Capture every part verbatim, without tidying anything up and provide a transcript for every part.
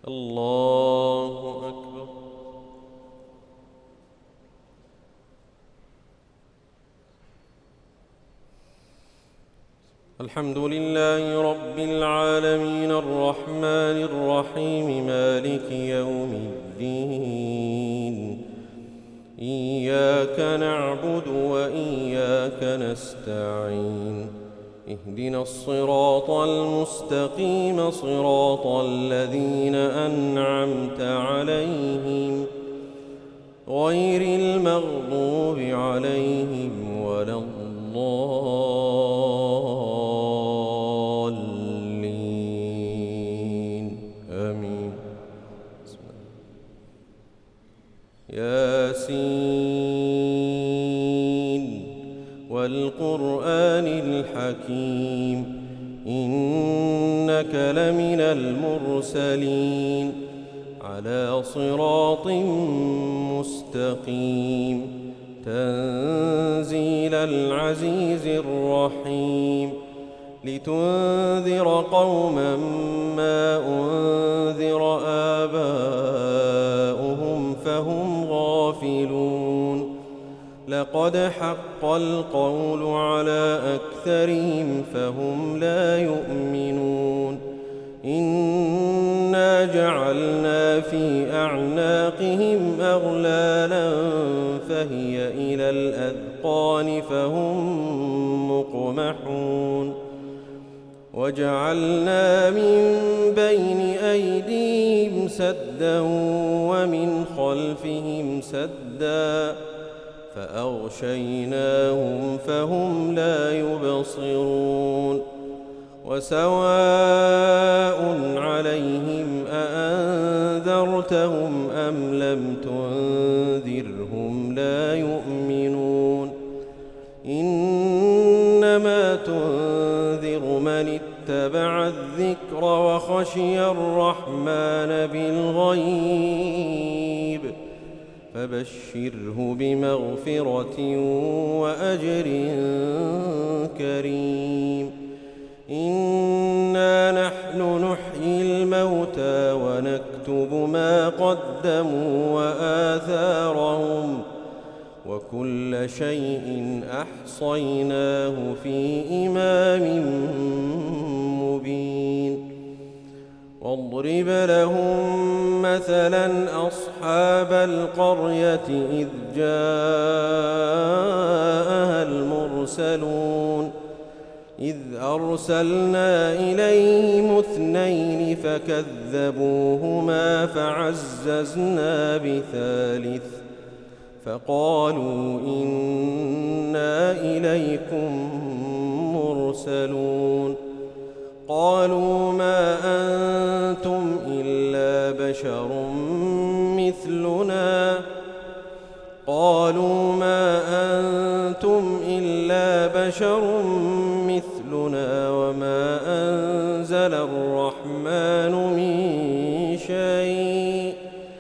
الله أكبر. الحمد لله رب العالمين الرحمن الرحيم مالك يوم الدين. إياك نعبد وإياك نستعين. اهدنا الصراط المستقيم صراط الذين أنعمت عليهم غير المغضوب عليهم ولا الضالين آمين. ياسين والقرآن الحكيم إنك لمن المرسلين على صراط مستقيم تنزيل العزيز الرحيم لتنذر قوما ما أنذر آباؤهم فهم غافلون. لقد حق القول على أكثرهم فهم لا يؤمنون. إنا جعلنا في أعناقهم أغلالا فهي إلى الأذقان فهم مقمحون. وجعلنا من بين أيديهم سدا ومن خلفهم سدا فأغشيناهم فهم لا يبصرون. وسواء عليهم أأنذرتهم أم لم تنذرهم لا يؤمنون. إنما تنذر من اتبع الذكر وخشي الرحمن بالغيب فبشره بمغفرة وأجر كريم. إنا نحن نحيي الموتى ونكتب ما قدموا وآثارهم وكل شيء أحصيناه في إمام مبين. واضرب لهم مثلا أصحاب القرية إذ جاءها المرسلون إذ أرسلنا إليهم اثنين فكذبوهما فعززنا بثالث فقالوا إنا إليكم مرسلون. قالوا ما أنتم إلا بشر مثلنا قالوا ما أنتم إلا بشر مثلنا وما أنزل الرحمن من شيء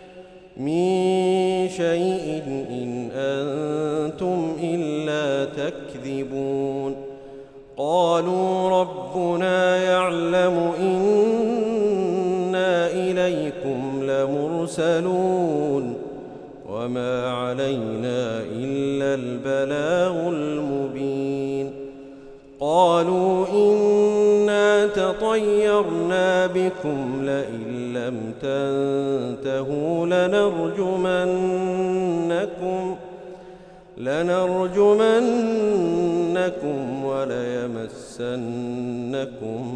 من شيء إن أنتم إلا تكذبون. قالوا ربنا يعلم إنا إليكم لمرسلون وما علينا إلا البلاغ المبين. قالوا إنا تطيرنا بكم لئن لم تنتهوا لنرجمنكم لنرجمنكم وليمسنكم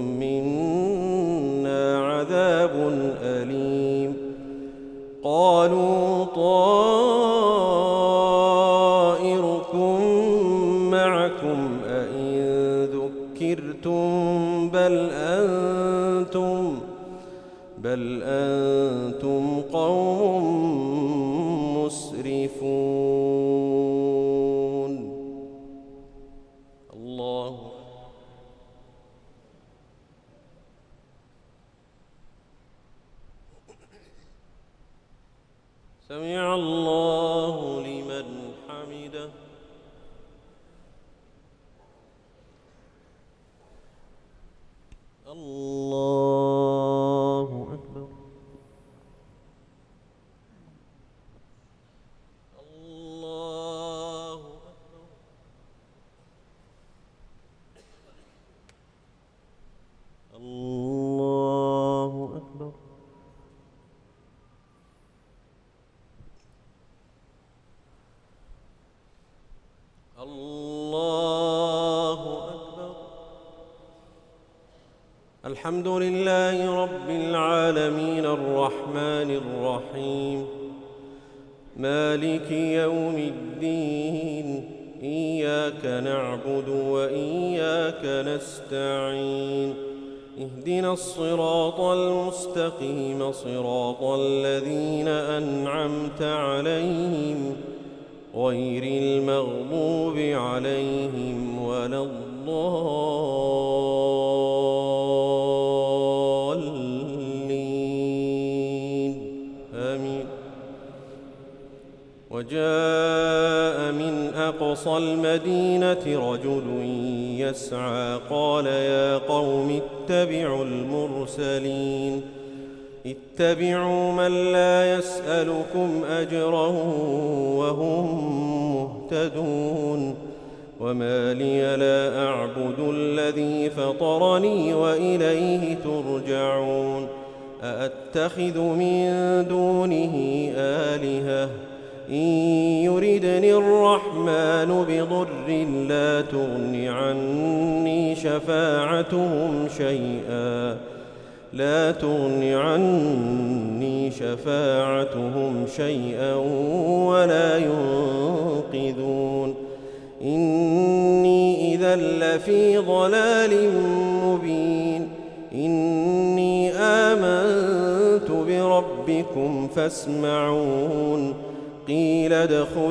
منا عذاب أليم. قالوا طائركم معكم أئن ذكرتم بل أنتم بل أنتم قوم مسرفون. الله سمع الله لمن حمده. الله أكبر. الحمد لله رب العالمين الرحمن الرحيم مالك يوم الدين إياك نعبد وإياك نستعين اهدنا الصراط المستقيم صراط الذين أنعمت عليهم غير المغضوب عليهم ولا الضالين آمين. وجاء من أقصى المدينة رجل يسعى قال يا قوم اتبعوا المرسلين اتبعوا من لا يسألكم أجرا وهم مهتدون وما لي لا أعبد الذي فطرني وإليه ترجعون أأتخذ من دونه آلهة إن يردني الرحمن بضر لا تغن عني شفاعتهم شيئا لا تغن عني شفاعتهم شيئا ولا ينقذون إني إذا لفي ضلال مبين إني آمنت بربكم فاسمعون قيل ادخل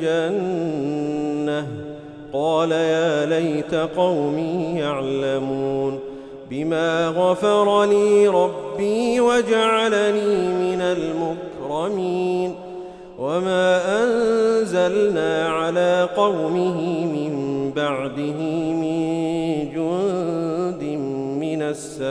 الجنة قال يا ليت قومي يعلمون بما غفر لي ربي وجعلني من المكرمين وما أنزلنا على قومه من بعده من جند من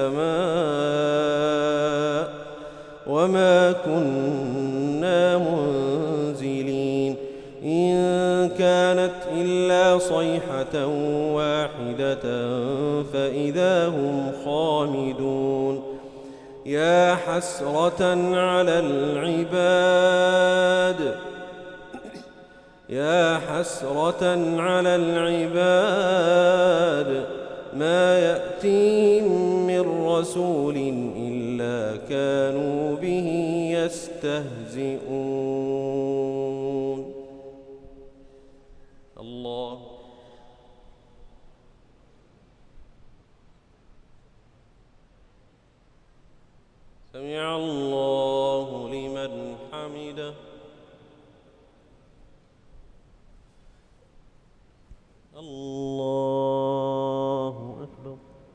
السماء وما كنا منزلين إن كانت إلا صيحة واحدة فإذا هم خامدون يا حسرة على العباد يا حسرة على العباد ما يأتيهم من رسول إلا كانوا به يستهزئون. الله سمع الله لمن حمده. الله أكبر.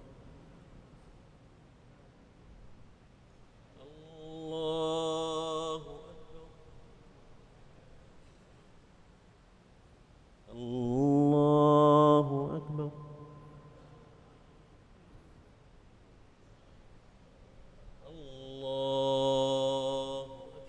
الله أكبر. الله أكبر. الله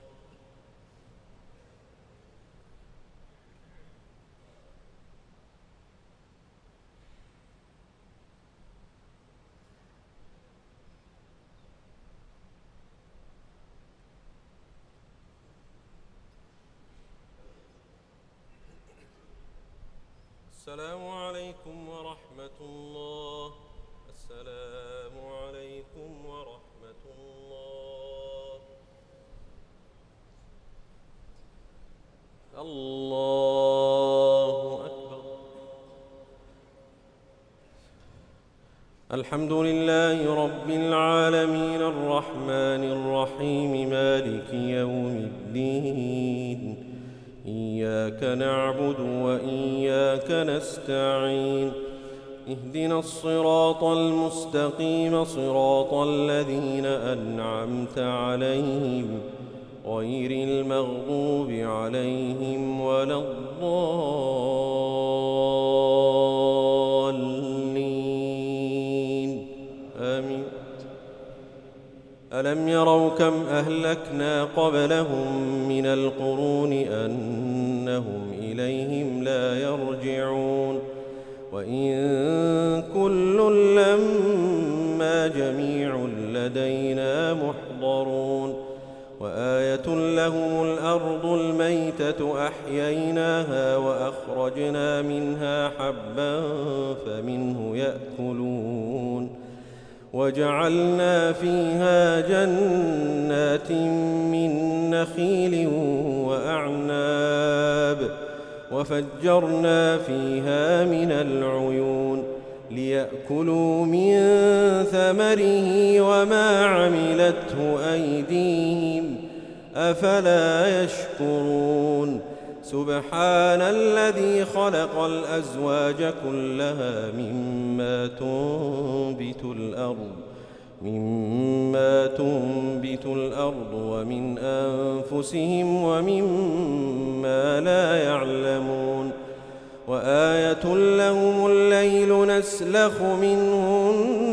السلام عليكم ورحمة الله. السلام عليكم ورحمة الله. الله أكبر. الحمد لله رب العالمين الرحمن الرحيم مالك يوم الدين إياك نعبد وإياك نستعين اهدنا الصراط المستقيم صراط الذين أنعمت عليهم غير المغضوب عليهم ولا الضالين آمين. ألم يروا كم أهلكنا قبلهم من القرون أنهم إليهم لا يرجعون وإن كل لما جميع لدينا محضرون وآية لهم الأرض الميتة أحييناها وأخرجنا منها حبا فمنه يأكلون وجعلنا فيها جنات من نخيل وأعناب وفجرنا فيها من العيون ليأكلوا من ثمره وما عملته أيديهم أفلا يشكرون سبحان الذي خلق الأزواج كلها مما تنبت الأرض مما تنبت الأرض ومن أنفسهم ومما لا يعلمون وآية لهم الليل نسلخ منه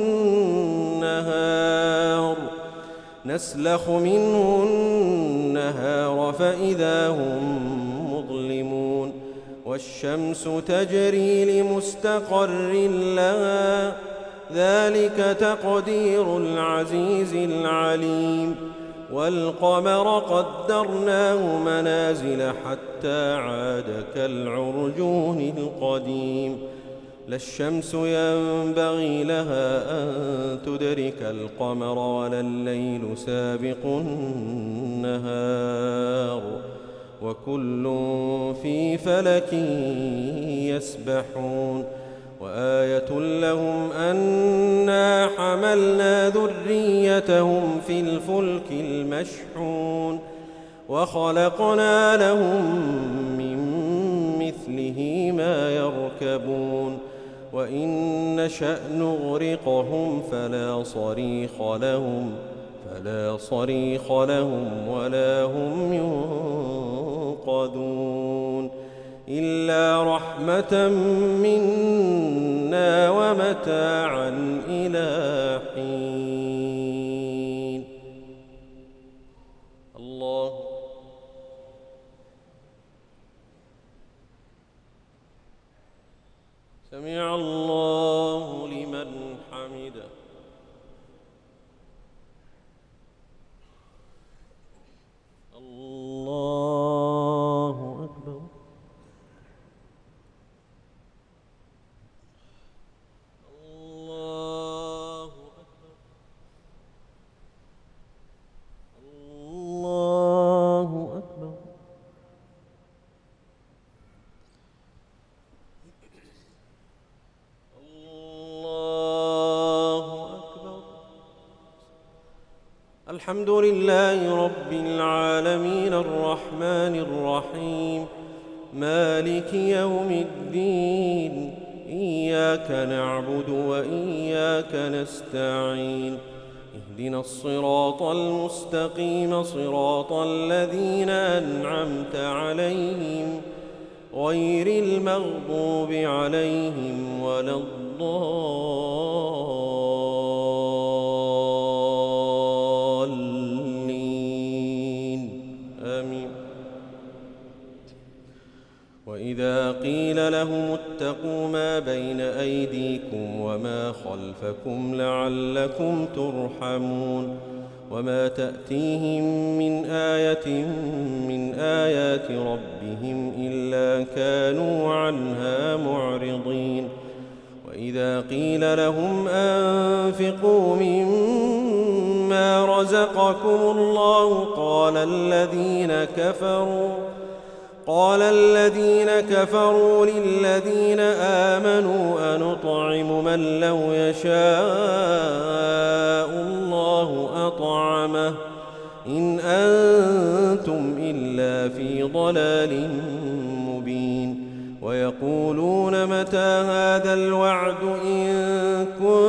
النهار نسلخ منه النهار فإذا هم مظلمون والشمس تجري لمستقر لها ذلك تقدير العزيز العليم والقمر قدرناه منازل حتى عاد كالعرجون القديم لا الشمس ينبغي لها أن تدرك القمر ولا الليل سابق النهار وكل في فلك يسبحون وآية لهم أنا حملنا ذريتهم في الفلك المشحون وخلقنا لهم من مثله ما يركبون وإن نشأ نغرقهم فلا صريخ لهم فلا صريخ لهم ولا هم ينقذون إلا رحمة منا ومتاعا إلى حين. الله سمع الله لمن حمده. الله أكبر. الله أكبر. الله أكبر. الله أكبر. الحمد لله رب العالمين الرحمن الرحيم مالك يوم الدين إياك نعبد وإياك نستعين اهدنا الصراط المستقيم صراط الذين أنعمت عليهم غير المغضوب عليهم ولا الضالين آمين. وإذا قيل لهم اتقوا ما بين أيديكم وما خلفكم لعلكم ترحمون وما تأتيهم من آية من آيات ربهم إلا كانوا عنها معرضين. وإذا قيل لهم أنفقوا مما رزقكم الله قال الذين كفروا قال الذين كفروا للذين آمنوا أنطعم من لو يشاء الله أطعمه إن أنتم إلا في ضلال مبين. ويقولون متى هذا الوعد إن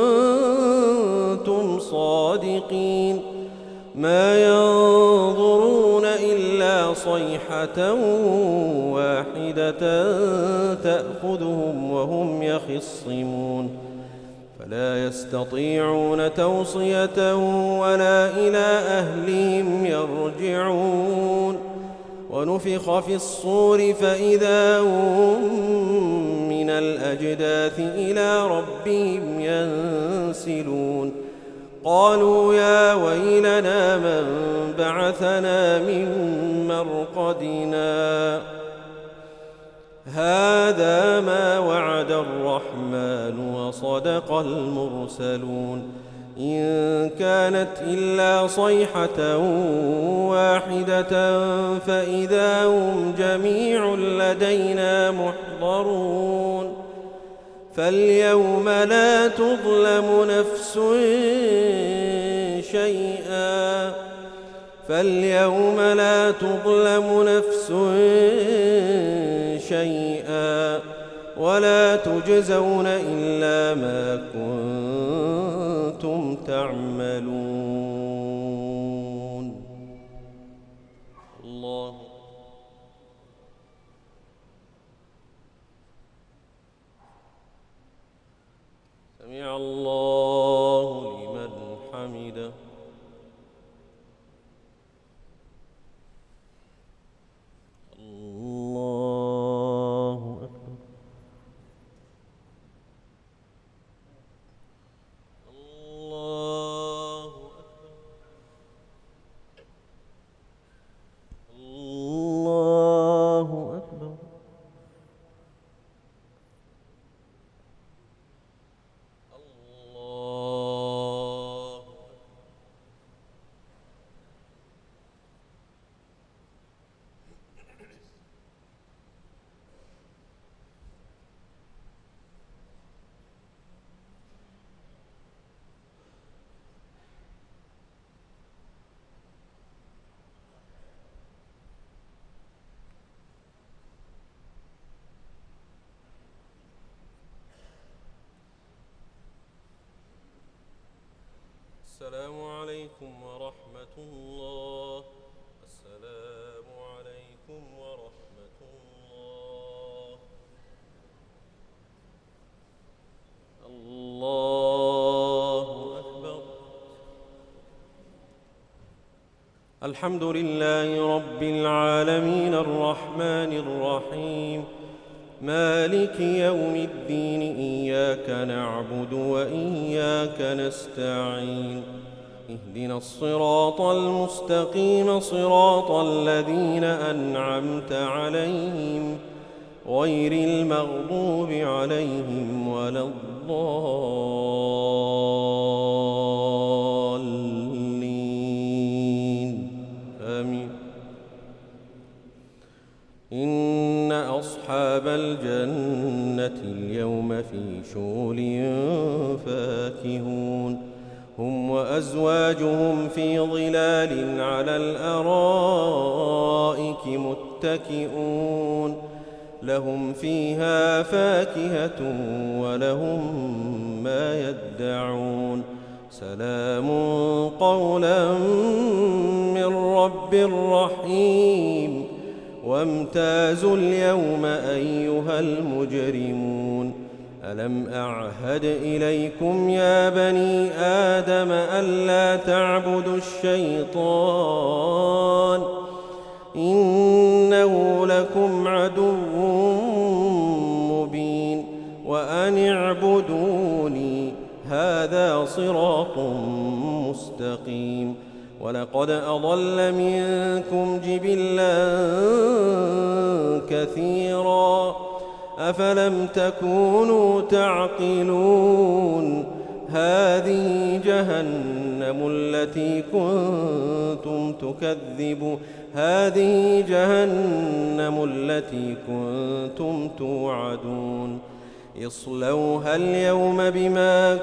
كنتم صادقين ما ينظرون إلا صيحة واحدة تأخذهم وهم يخصمون فلا يستطيعون توصية ولا إلى أهلهم يرجعون. ونفخ في الصور فإذا هم من الأجداث إلى ربهم ينسلون قالوا يا ويلنا من بعثنا من مرقدنا هذا ما وعد الرحمن وصدق المرسلون إن كانت إلا صيحة واحدة فإذا هم جميع لدينا محضرون فاليوم لا تظلم نفس شيئا فاليوم لا تظلم نفس شيئا ولا تجزون إلا ما كنتم تعملون. الله سمع الله لمن حمده. الله أكبر. الله أكبر. الله أكبر. السلام عليكم ورحمة الله. السلام عليكم ورحمة الله. الله أكبر. الحمد لله رب العالمين الرحمن الرحيم مالك يوم الدين إياك نعبد وإياك نستعين اهدنا الصراط المستقيم صراط الذين أنعمت عليهم غير المغضوب عليهم ولا الضالين آمين. إن أصحاب الجنة اليوم في شغل فاكهون هم وأزواجهم في ظلال على الأرائك متكئون لهم فيها فاكهة ولهم ما يدعون سلام قولا من رب رحيم. وامتازوا اليوم أيها المجرمون ألم أعهد إليكم يا بني آدم ألا تعبدوا الشيطان إنه لكم عدو مبين وأن اعبدوني هذا صراط مستقيم. ولقد أضل منكم جبلا كثيرا أفلم تكونوا تعقلون هذه جهنم التي كنتم تكذبون هذه جهنم التي كنتم توعدون اصلوها اليوم بما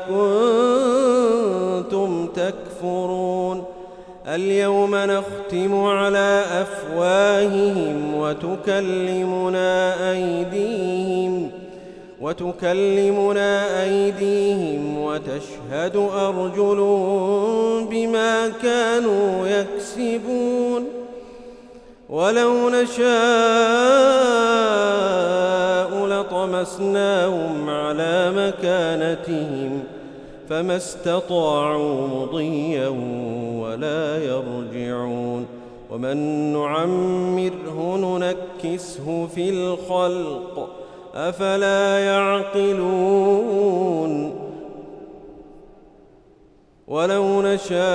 كنتم تكفرون اليوم نختم على أفواههم وتكلمنا أيديهم وتكلمنا أيديهم وتشهد أرجلهم بما كانوا يكسبون ولو نشاء لطمسناهم على مكانتهم فما استطاعوا مضيا ولا يرجعون ومن نعمره ننكسه في الخلق أفلا يعقلون ولو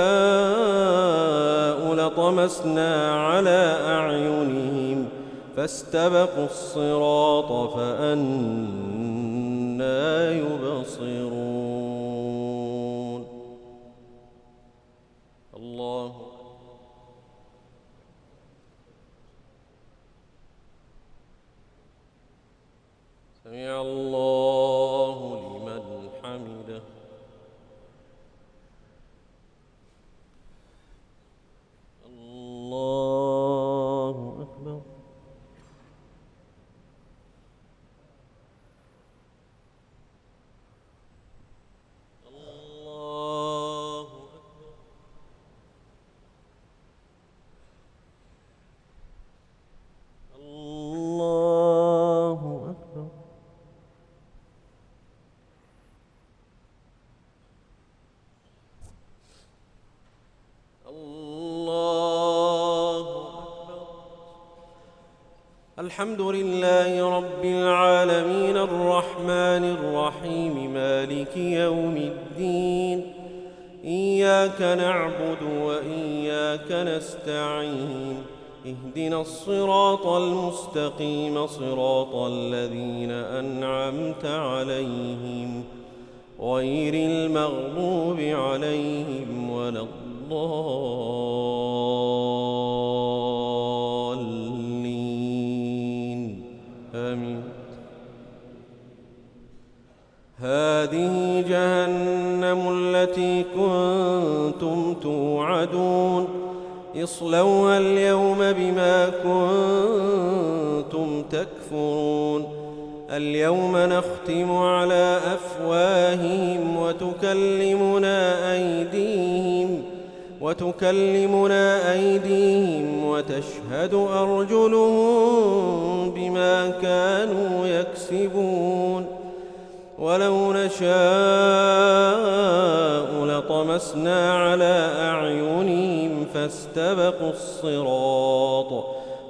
نشاء لطمسنا على أعينهم فاستبقوا الصراط فأنى يبصرون. الحمد لله رب العالمين الرحمن الرحيم مالك يوم الدين إياك نعبد وإياك نستعين اهدنا الصراط المستقيم صراط الذين أنعمت عليهم غير المغضوب عليهم ولا الضالين آمين. هذه جهنم التي كنتم توعدون اصلوها اليوم بما كنتم تكفرون اليوم نختم على أفواههم وتكلمنا أيديهم وتكلمنا أيديهم وتشهد أرجلهم بما كانوا يكسبون ولو نشاء لطمسنا على أعينهم فاستبقوا الصراط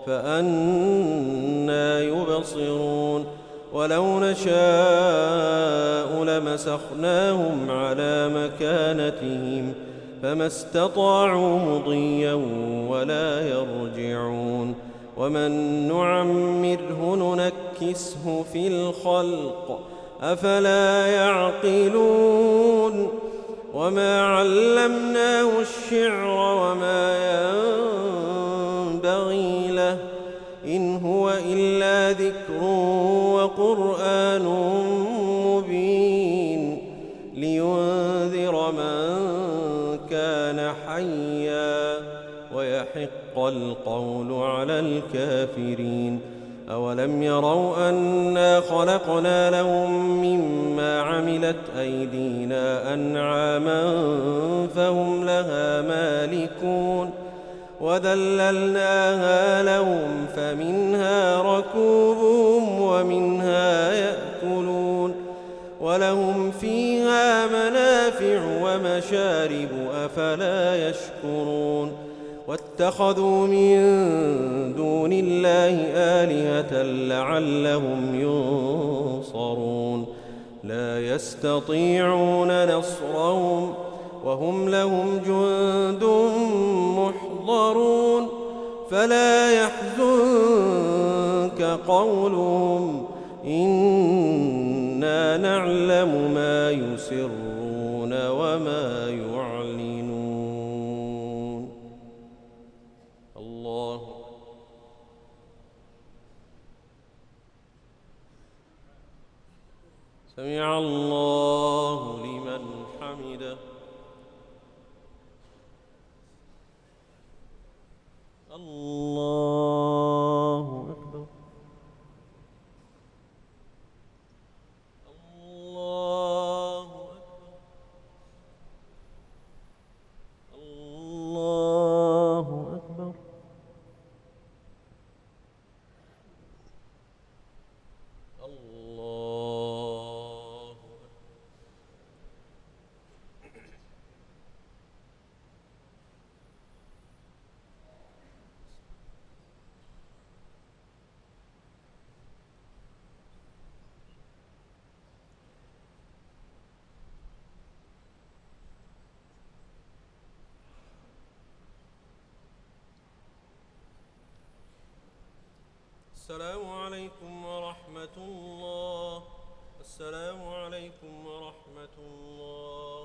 فأنى يبصرون ولو نشاء لمسخناهم على مكانتهم فما استطاعوا مضيا ولا يرجعون ومن نعمره ننكسه في الخلق أفلا يعقلون وما علمناه الشعر وما ينبغي له إن هو إلا ذكر وقرآن مبين لينذر من كان حيا ويحق القول على الكافرين أولم يروا أنا خلقنا لهم مما عملت أيدينا أنعاما فهم لها مالكون وذللناها لهم فمنها ركوبهم ومنها يأكلون ولهم فيها منافع ومشارب أفلا يشكرون واتخذوا من دون الله آلهة لعلهم ينصرون لا يستطيعون نصرهم وهم لهم جند محضرون فلا يحزنك قولهم إنا نعلم ما يسرون وما يعلنون. الله سمع الله لمن حمده. الله أكبر. الله أكبر. الله أكبر. الله السلام عليكم ورحمة الله. السلام عليكم ورحمة الله.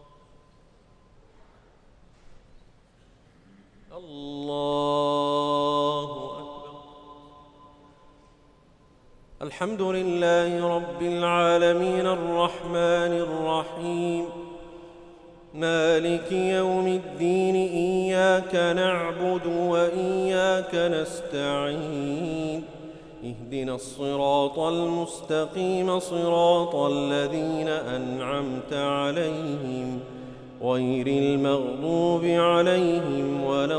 الله أكبر. الحمد لله رب العالمين الرحمن الرحيم مالك يوم الدين إياك نعبد وإياك نستعين اهدنا الصراط المستقيم صراط الذين أنعمت عليهم غير المغضوب عليهم ولا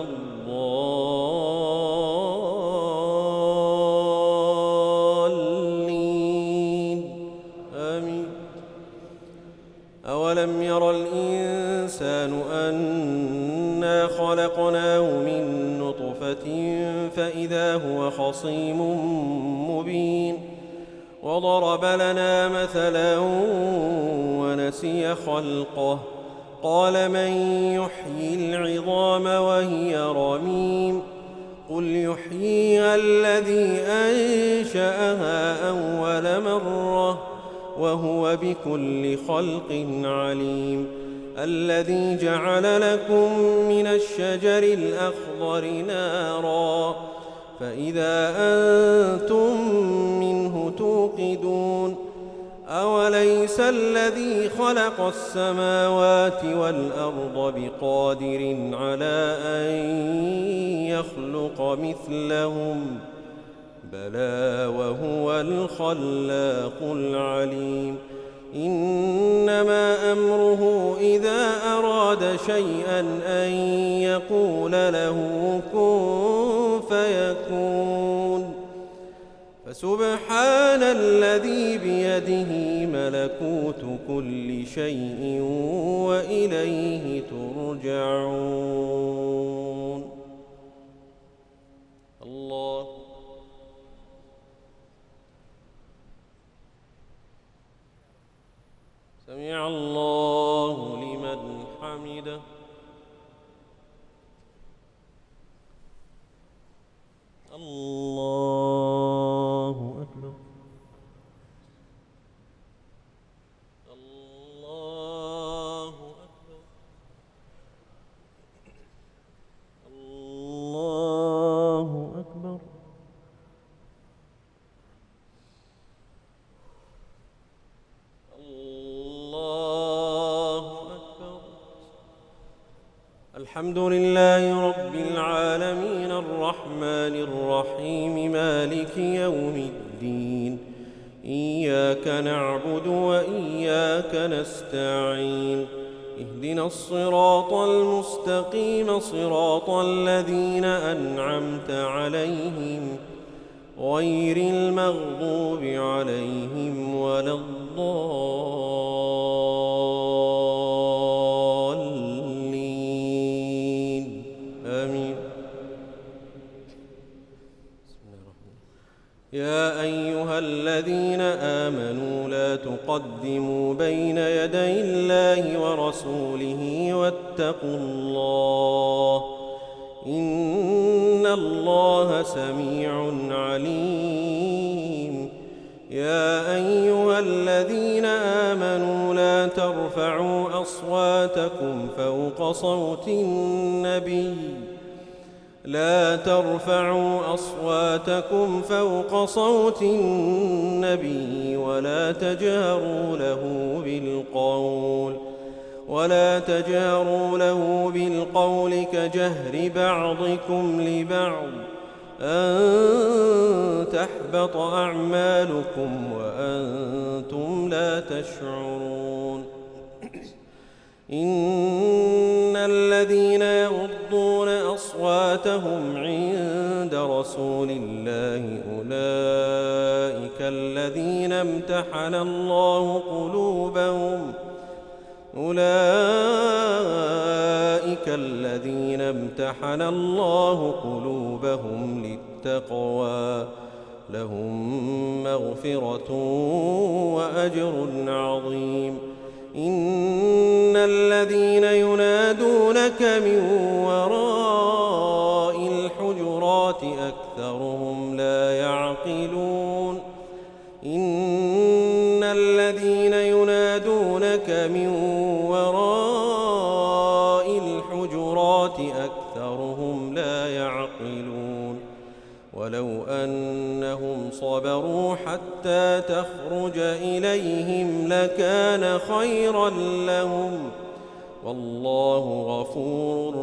الضالين آمين. أولم ير الإنسان أنا خلقناه من نطفة فإذا هو خصيم وضرب لنا مثلا ونسي خلقه قال من يحيي العظام وهي رميم قل يحييها الذي أنشأها أول مرة وهو بكل خلق عليم الذي جعل لكم من الشجر الأخضر نارا فإذا أنتم منه توقدون أوليس الذي خلق السماوات والأرض بقادر على أن يخلق مثلهم بلى وهو الخلاق العليم إنما أمره إذا أراد شيئا أن يقول له كن فيكون فسبحان الذي بيده ملكوت كل شيء وإليه ترجعون الله سمع الله لمن حمده الله أكبر الله أكبر الله أكبر الله أكبر الحمد لله رب العالمين الرحمن الرحيم مالك يوم الدين إياك نعبد وإياك نستعين اهدنا الصراط المستقيم صراط الذين أنعمت عليهم غير المغضوب عليهم ولا الضالين آمين. يا أيها الذين آمنوا لا تقدموا بين يدي الله ورسوله واتقوا الله إن الله سميع عليم. يا أيها الذين آمنوا لا ترفعوا أصواتكم فوق صوت النبي لا ترفعوا أصواتكم فوق صوت النبي ولا تجهروا له بالقول ولا تجهروا له بالقول كجهر بعضكم لبعض أن تحبط أعمالكم وأنتم لا تشعرون. إن الذين يغضون أصواتهم عند رسول الله أولئك الذين امتحن الله قلوبهم أولئك الذين امتحن الله قلوبهم للتقوى لهم مغفرة وأجر عظيم. إن الذين ينادونك من وراء الحجرات أكثرهم لا يعقلون. إن الذين ينادونك من وراء الحجرات أكثرهم لا يعقلون. ولو أنهم صبروا حتى تخرج إليهم لكان خيرا لهم والله غفور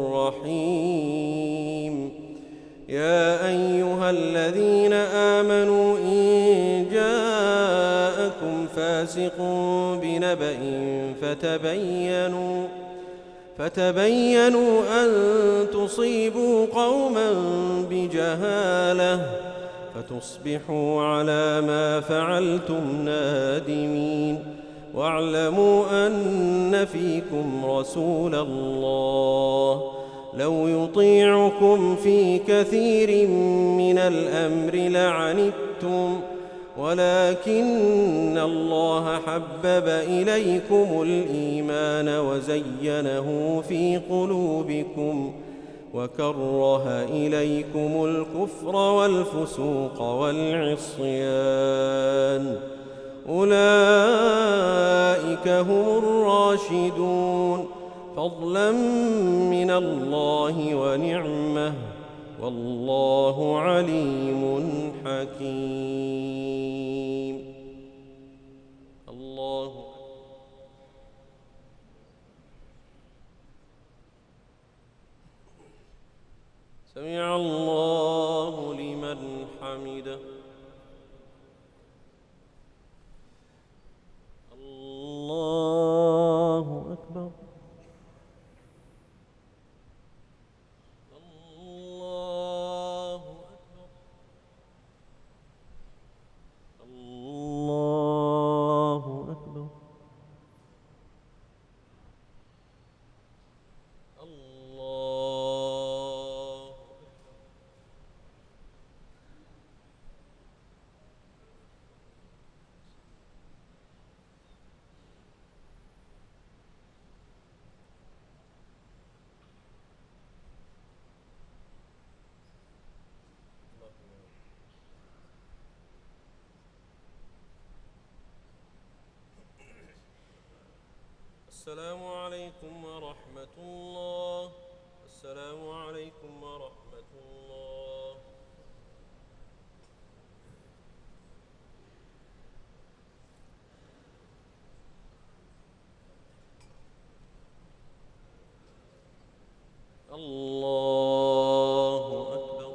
رحيم. يا أيها الذين آمنوا إن جاءكم فاسق بنبأ فتبينوا فتبينوا أن تصيبوا قوما بجهالة فتصبحوا على ما فعلتم نادمين. واعلموا أن فيكم رسول الله لو يطيعكم في كثير من الأمر لعنتم ولكن الله حبب إليكم الإيمان وزينه في قلوبكم وكره إليكم الكفر والفسوق والعصيان أولئك هم الراشدون فضلا من الله ونعمه والله عليم حكيم. الله سمع الله لمن حمده. الله أكبر. الله أكبر. الله أكبر. الله. السلام عليكم ورحمة الله. السلام عليكم ورحمة الله. الله أكبر.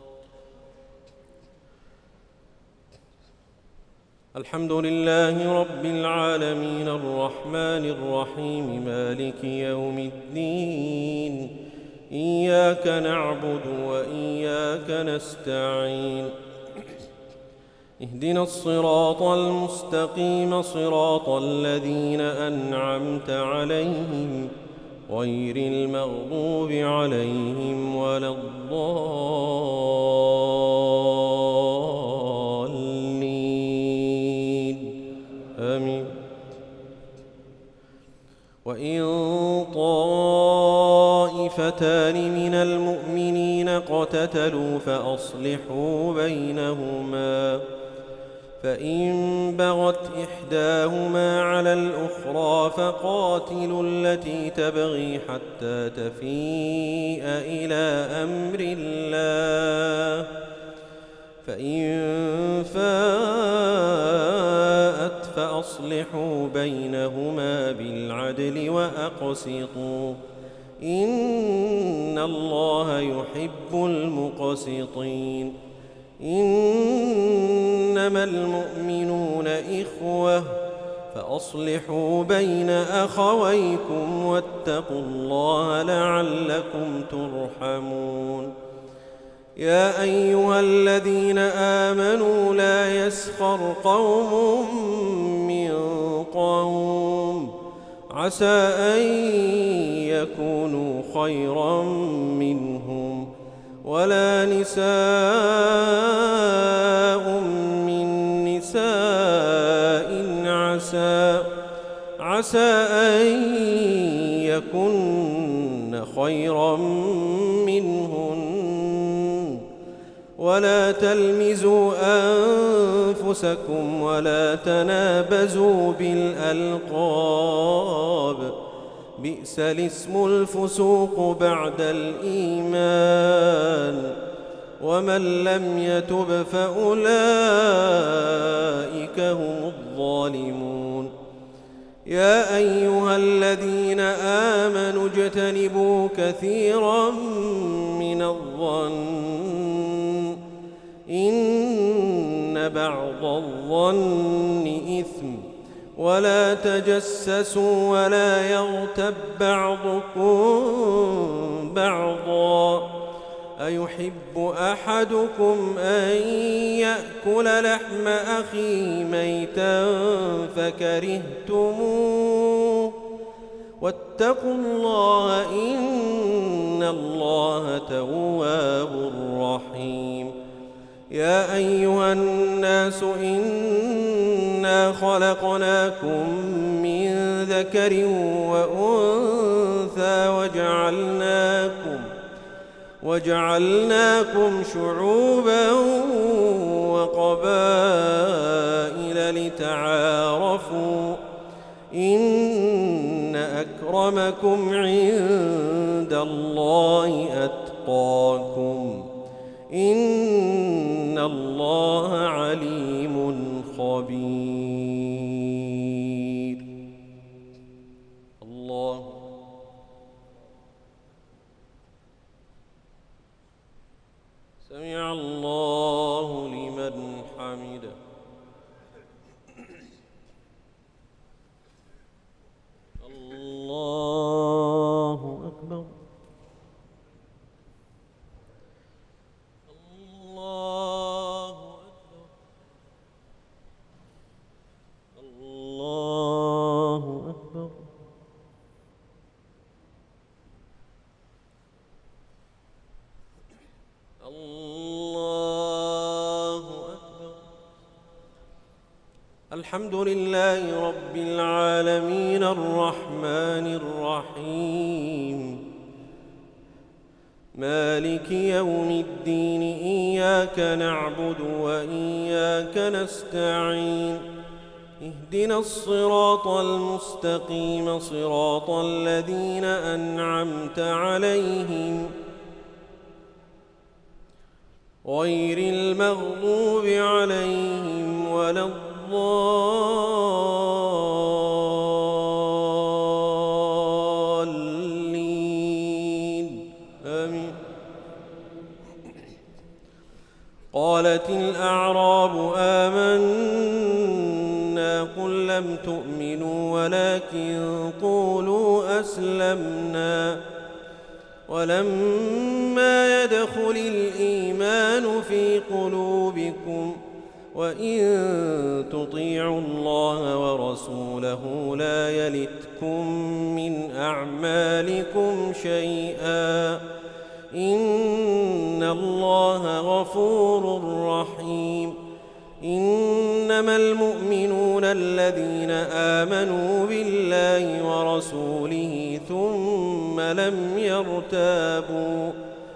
الحمد لله رب العالمين الرحمن الرحيم مالك يوم الدين إياك نعبد وإياك نستعين اهدنا الصراط المستقيم صراط الذين أنعمت عليهم غير المغضوب عليهم ولا الضالين آمين. وإن طائفتان من المؤمنين اقتتلوا فأصلحوا بينهما فإن بغت إحداهما على الأخرى فقاتلوا التي تبغي حتى تفيء إلى أمر الله فإن فاءت فأصلحوا بينهما بالعدل وأقسطوا إن الله يحب المقسطين. إنما المؤمنون إخوة فأصلحوا بين أخويكم واتقوا الله لعلكم ترحمون. يا أيها الذين آمنوا لا يسخر قوم من قوم عسى أن يكونوا خيرا منهم ولا نساء من نساء عسى عسى أن يكن خيرا منهن ولا تلمزوا أنفسكم ولا تنابزوا بالألقاب بئس الاسم الفسوق بعد الإيمان ومن لم يتب فأولئك هم الظالمون. يا أيها الذين آمنوا اجتنبوا كثيرا من الظن إن بعض الظن إثم ولا تجسسوا ولا يغتب بعضكم بعضا أيحب أحدكم أن يأكل لحم أخيه ميتا فكرهتموه واتقوا الله إن الله تواب رحيم. يا أيها الناس إنا خلقناكم من ذكر وأنثى وجعلناكم وجعلناكم شعوبا وقبائل لتعارفوا إن أكرمكم عند الله أتقاكم إن الله عليم خبير. الله سمع الله لمن حمده. الله أكبر. الله أكبر. الله أكبر. الله أكبر. الحمد لله رب العالمين الرحمن الرحيم مالك يوم الدين إياك نعبد وإياك نستعين اهدنا الصراط المستقيم صراط الذين أنعمت عليهم غير المغضوب عليهم ولا الضالين آمين. قالت الأعراب آمنا قل لم تؤمنوا ولكن قولوا أسلمنا ولما يدخل الإيمان في قلوبكم وإن تطيعوا الله ورسوله لا يلتكم من أعمالكم شيئا إن الله غفور رحيم. إنما المؤمنون الذين آمنوا بالله ورسوله ثم لم يرتابوا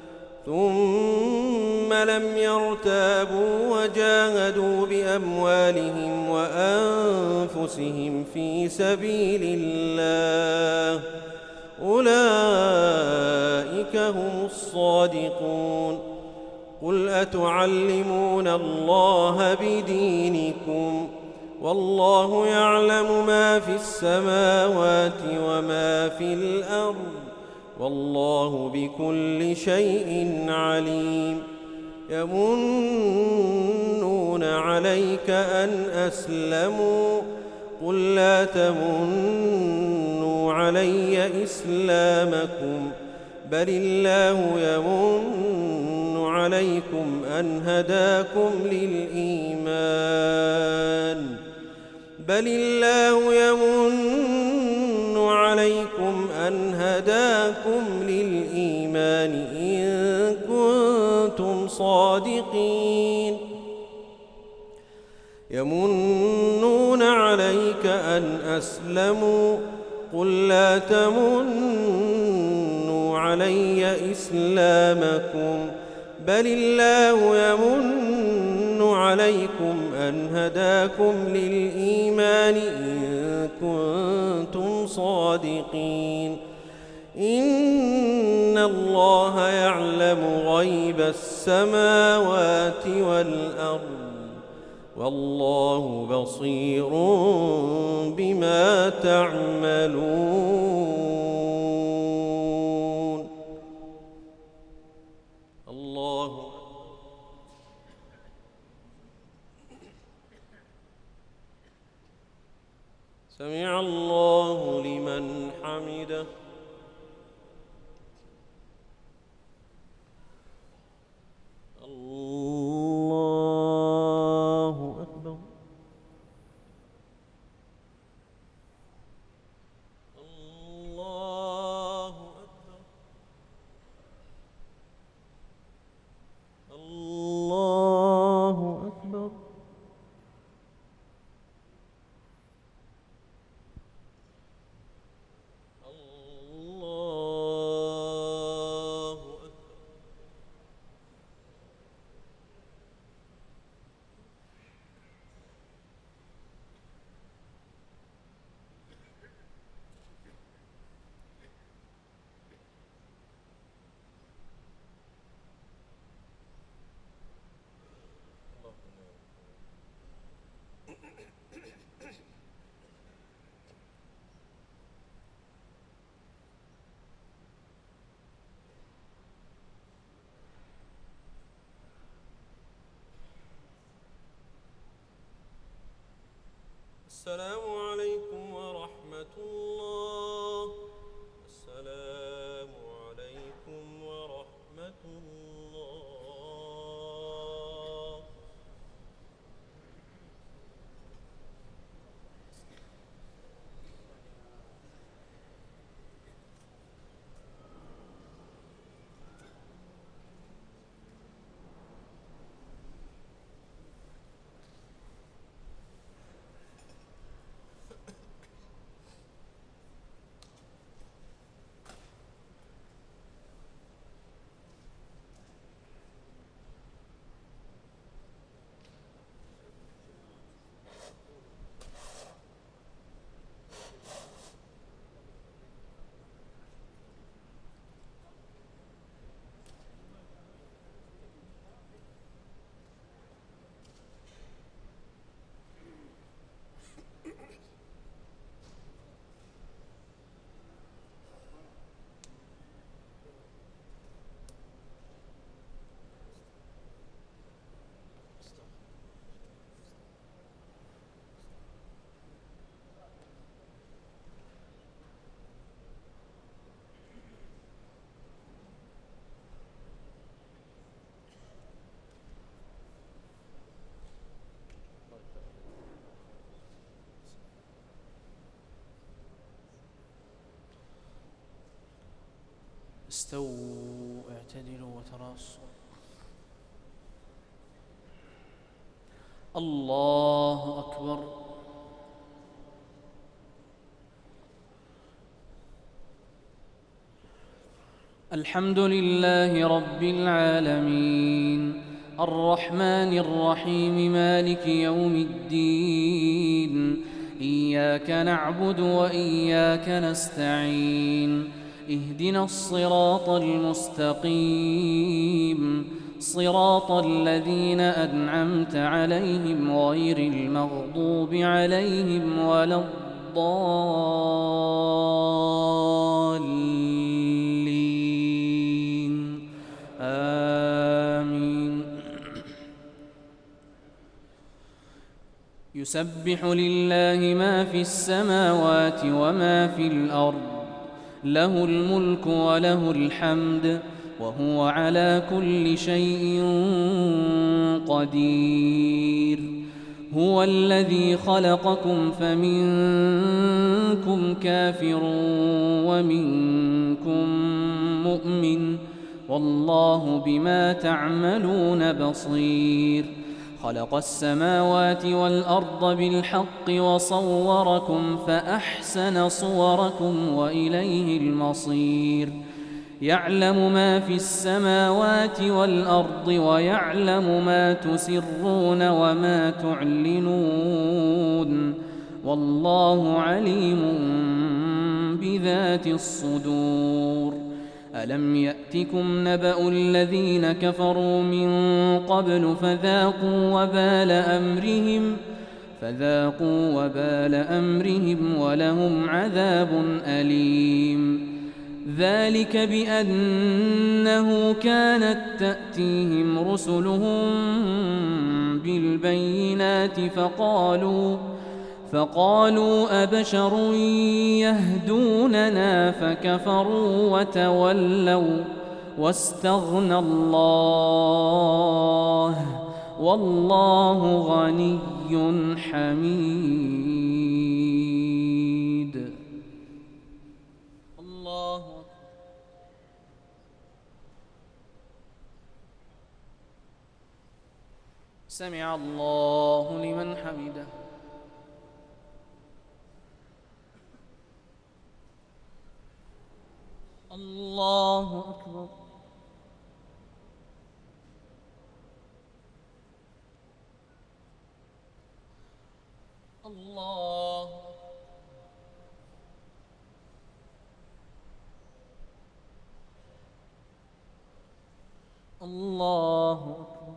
ثم لم يرتابوا وجاهدوا بأموالهم وأنفسهم في سبيل الله أولئك هم الصادقون. قل أتعلمون الله بدينكم والله يعلم ما في السماوات وما في الأرض والله بكل شيء عليم. يمنون عليك أن أسلموا قل لا تمنوا علي إسلامكم بل الله يمن عليكم أن هداكم للإيمان بل الله يمن عليكم أن هداكم للإيمان إن كنتم صادقين. يمنون عليك أن أسلموا قل لا تمنوا علي إسلامكم بل الله يمن عليكم أن هداكم للإيمان إن كنتم صادقين. إن الله يعلم غيب السماوات والأرض والله بصير بما تعملون. الله سمع الله لمن حمده. الله أكبر. الله السلام عليكم ورحمة الله. السلام عليكم ورحمة الله. استووا اعتدلوا وتراصوا. الله أكبر. الحمد لله رب العالمين الرحمن الرحيم مالك يوم الدين. إياك نعبد وإياك نستعين. اهدنا الصراط المستقيم صراط الذين أنعمت عليهم غير المغضوب عليهم ولا الضالين. آمين. يسبح لله ما في السماوات وما في الأرض له الملك وله الحمد وهو على كل شيء قدير. هو الذي خلقكم فمنكم كافر ومنكم مؤمن والله بما تعملون بصير. خلق السماوات والأرض بالحق وصوركم فأحسن صوركم وإليه المصير. يعلم ما في السماوات والأرض ويعلم ما تسرون وما تعلنون والله عليم بذات الصدور. ألم يأتكم نبأ الذين كفروا من قبل فذاقوا وبال أمرهم فذاقوا وبال أمرهم ولهم عذاب أليم. ذلك بأنه كانت تأتيهم رسلهم بالبينات فقالوا فقالوا أبشر يهدوننا فكفروا وتولوا واستغنى الله والله غني حميد. الله سمع الله لمن حمده. الله أكبر. الله الله أكبر.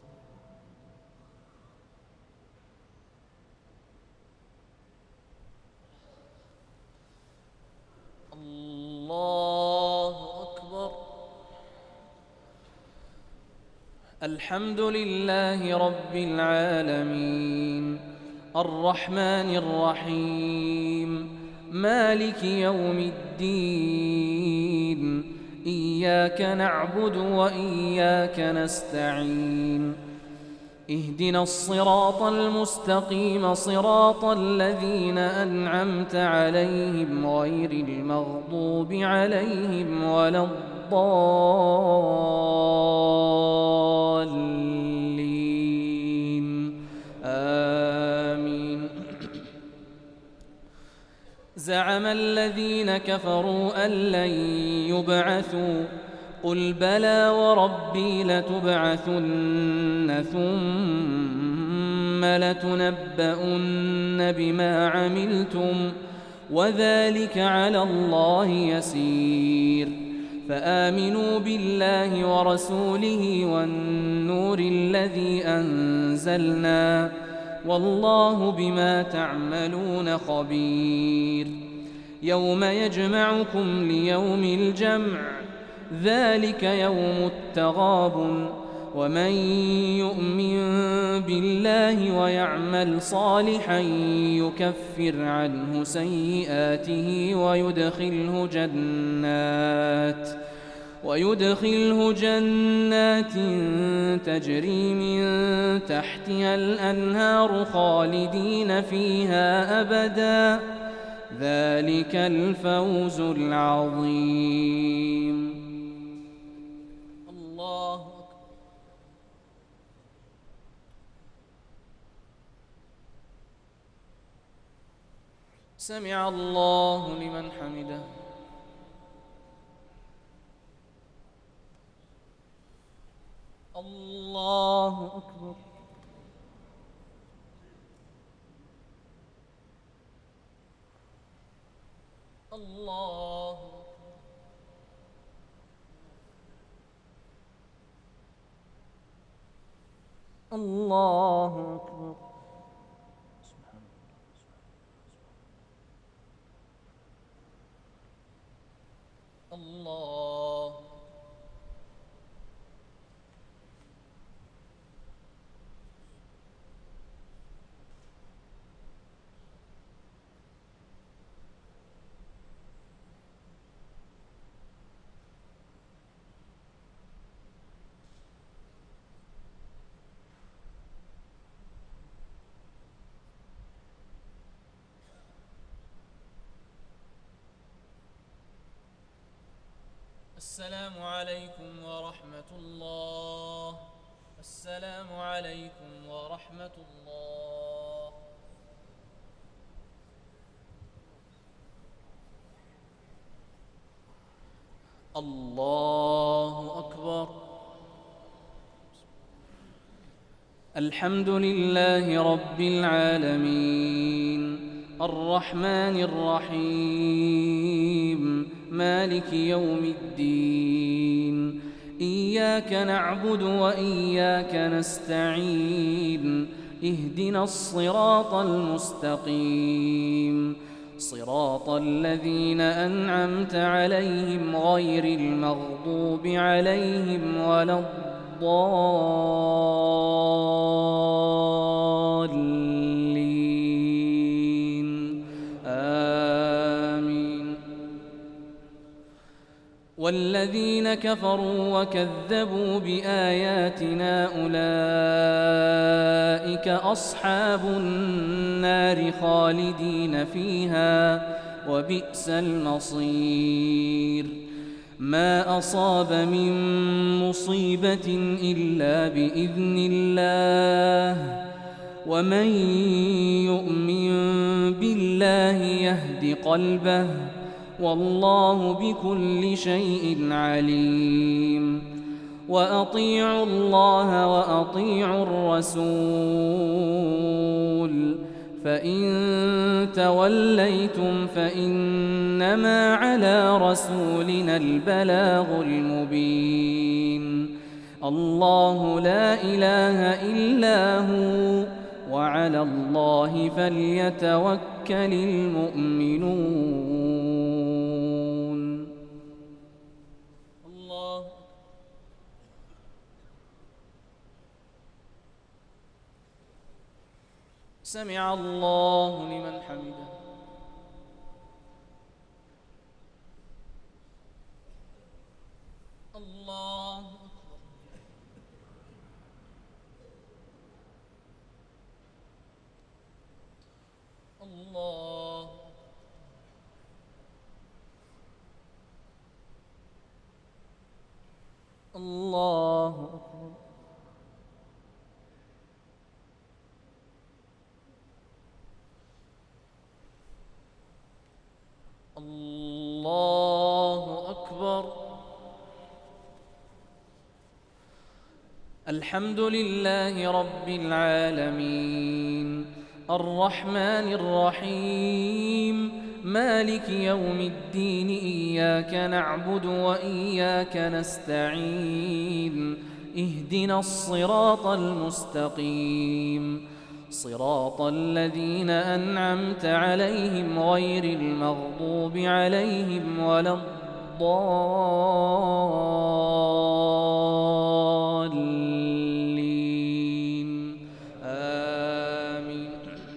الله أكبر. الحمد لله رب العالمين الرحمن الرحيم مالك يوم الدين إياك نعبد وإياك نستعين اهدنا الصراط المستقيم صراط الذين أنعمت عليهم غير المغضوب عليهم ولا الضالين آمين. زعم الذين كفروا أن لن يبعثوا قل بلى وربي لتبعثن ثم لتنبؤن بما عملتم وذلك على الله يسير فآمنوا بالله ورسوله والنور الذي أنزلنا والله بما تعملون خبير يوم يجمعكم ليوم الجمع ذلك يوم التغابن ومن يؤمن بالله ويعمل صالحا يكفر عنه سيئاته ويدخله جنات ويدخله جنات تجري من تحتها الأنهار خالدين فيها أبدا ذلك الفوز العظيم. الله أكبر. سمع الله لمن حمده. الله أكبر. الله الله أكبر. الله السلام عليكم ورحمة الله. السلام عليكم ورحمة الله. الله أكبر. الحمد لله رب العالمين الرحمن الرحيم مالك يوم الدين إياك نعبد وإياك نستعين اهدنا الصراط المستقيم صراط الذين أنعمت عليهم غير المغضوب عليهم ولا الضالين آمين. والذين كفروا وكذبوا بآياتنا أولئك أصحاب النار خالدين فيها وبئس المصير. ما أصاب من مصيبة إلا بإذن الله ومن يؤمن بالله يهد قلبه والله بكل شيء عليم. وأطيعوا الله وأطيعوا الرسول فإن توليتم فإنما على رسولنا البلاغ المبين. الله لا إله إلا هو وعلى الله فليتوكل المؤمنون. الله سمع الله لمن حمده. الله الله الله أكبر. الله أكبر. الحمد لله رب العالمين الرحمن الرحيم مالك يوم الدين إياك نعبد وإياك نستعين اهدنا الصراط المستقيم صراط الذين أنعمت عليهم غير المغضوب عليهم ولا الضالين آمين.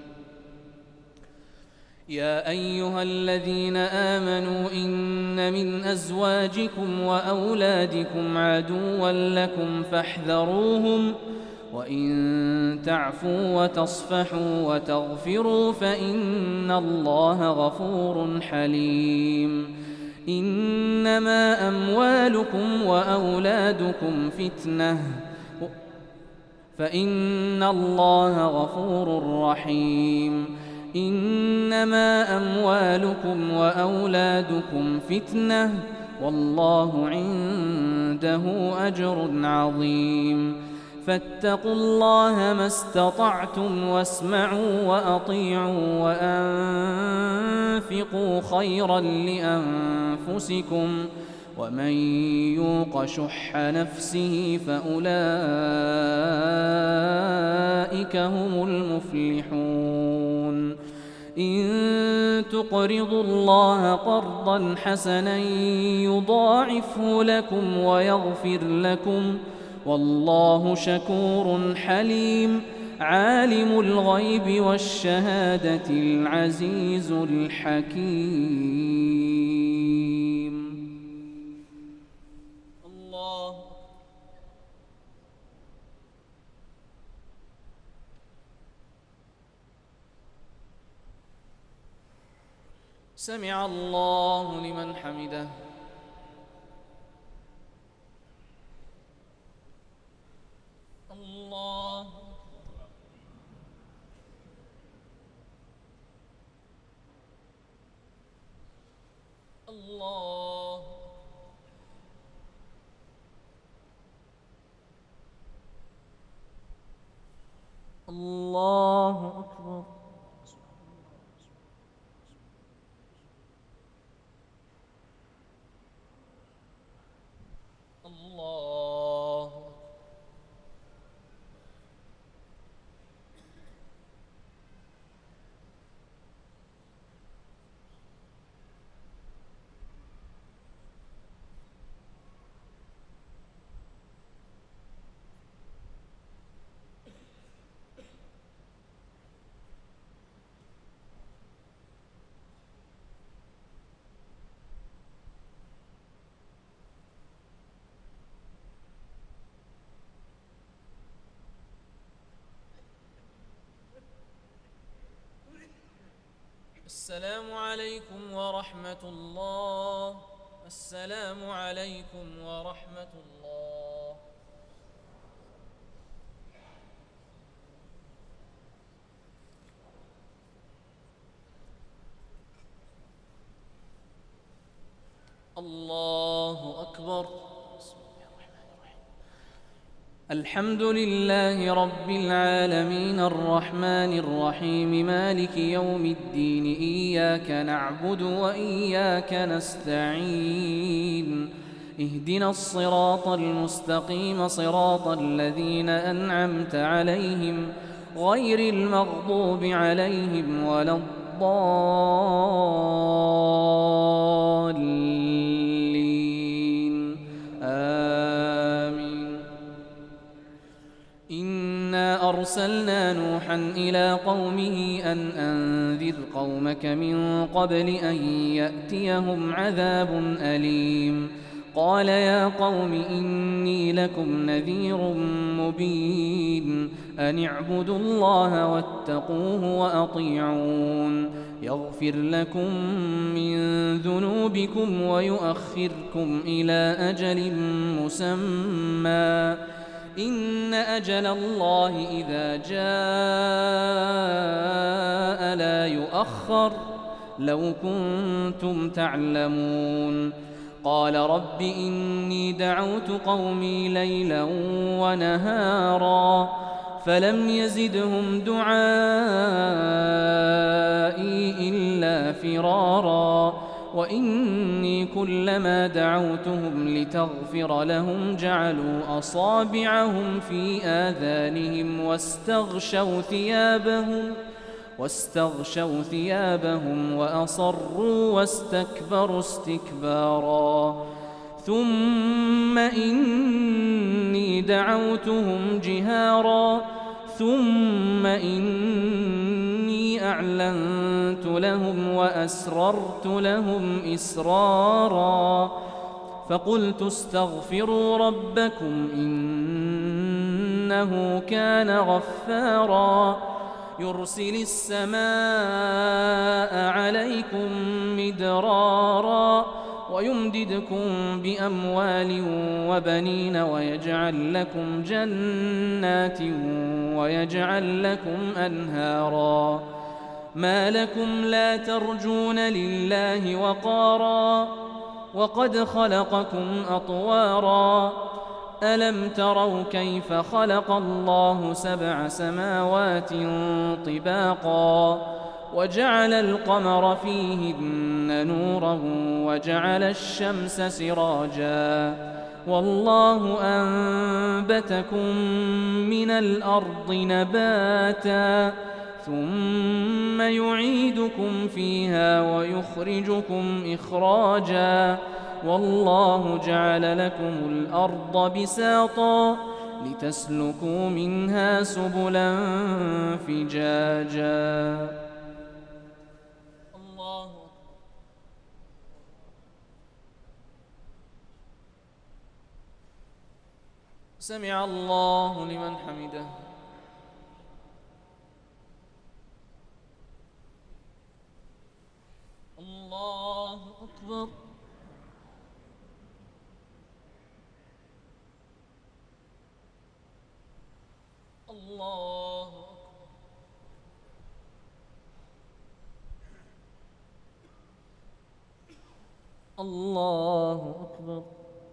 يا أيها الذين آمنوا إن من أزواجكم وأولادكم عدوا لكم فاحذروهم وإن تعفوا وتصفحوا وتغفروا فإن الله غفور حليم. إنما أموالكم وأولادكم فتنة فإن الله غفور رحيم. إنما أموالكم وأولادكم فتنة والله عنده أجر عظيم. فاتقوا الله ما استطعتم واسمعوا وأطيعوا وأنفقوا خيرا لأنفسكم ومن يوق شح نفسه فأولئك هم المفلحون. إن تقرضوا الله قرضا حسنا يضاعفه لكم ويغفر لكم والله شكور حليم. عالم الغيب والشهادة العزيز الحكيم. الله سمع الله لمن حمده. الله الله الله أكبر. الله السلام عليكم ورحمة الله. السلام عليكم ورحمة الله. الله أكبر. الحمد لله رب العالمين الرحمن الرحيم مالك يوم الدين إياك نعبد وإياك نستعين اهدنا الصراط المستقيم صراط الذين أنعمت عليهم غير المغضوب عليهم ولا الضالين آمين. إنا أرسلنا نوحا إلى قومه أن أنذر قومك من قبل أن يأتيهم عذاب أليم قال يا قوم إني لكم نذير مبين أن اعبدوا الله واتقوه وأطيعون يغفر لكم من ذنوبكم ويؤخركم إلى أجل مسمى إن أجل الله إذا جاء لا يؤخر لو كنتم تعلمون قال رب إني دعوت قومي ليلا ونهارا فلم يزدهم دعائي إلا فرارا وإني كلما دعوتهم لتغفر لهم جعلوا أصابعهم في آذانهم واستغشوا ثيابهم واستغشوا ثيابهم وأصروا واستكبروا استكبارا ثم إني دعوتهم جهارا ثم إني أعلنت لهم وأسررت لهم إسرارا فقلت استغفروا ربكم إنه كان غفارا يرسل السماء عليكم مدرارا ويمددكم بأموال وبنين ويجعل لكم جنات ويجعل لكم أنهارا ما لكم لا ترجون لله وقارا وقد خلقكم أطوارا ألم تروا كيف خلق الله سبع سماوات طباقا وجعل القمر فيهن نورا وجعل الشمس سراجا والله أنبتكم من الأرض نباتا ثم يعيدكم فيها ويخرجكم إخراجا والله جعل لكم الأرض بساطا لتسلكوا منها سبلا فجاجا الله سمع الله لمن حمده الله أكبر الله الله أكبر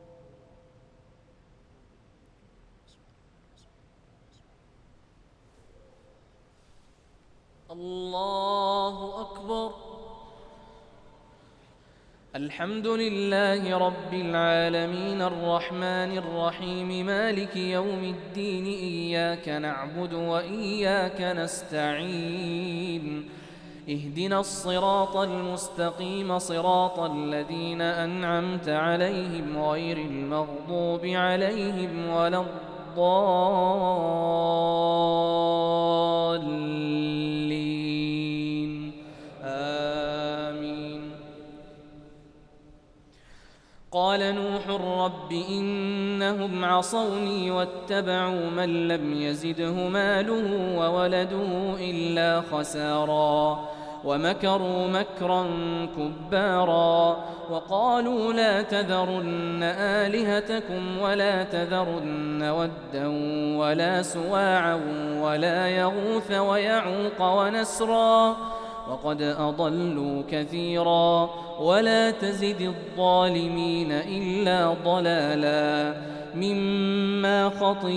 الله أكبر الحمد لله رب العالمين الرحمن الرحيم مالك يوم الدين إياك نعبد وإياك نستعين اهدنا الصراط المستقيم صراط الذين أنعمت عليهم غير المغضوب عليهم ولا الضالين آمين قال نوح رب إنهم عصوني واتبعوا من لم يزده ماله وولده إلا خسارا ومكروا مكرا كبارا وقالوا لا تذرن آلهتكم ولا تذرن ودا ولا سواعا ولا يغوث ويعوق ونسرا وقد أضلوا كثيرا ولا تزد الظالمين إلا ضلالا مما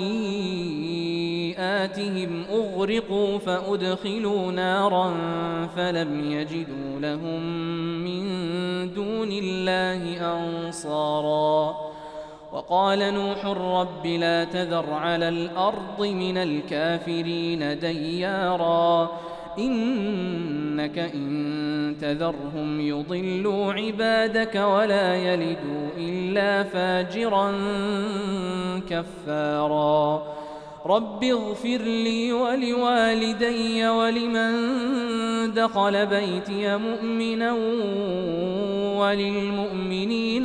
خطيئاتهم أغرقوا فأدخلوا نارا فلم يجدوا لهم من دون الله أنصارا وقال نوح رب لا تذر على الأرض من الكافرين ديارا إنك إن تذرهم يضلوا عبادك ولا يلدوا إلا فاجرا كفارا رب اغفر لي ولوالدي ولمن دخل بيتي مؤمنا وللمؤمنين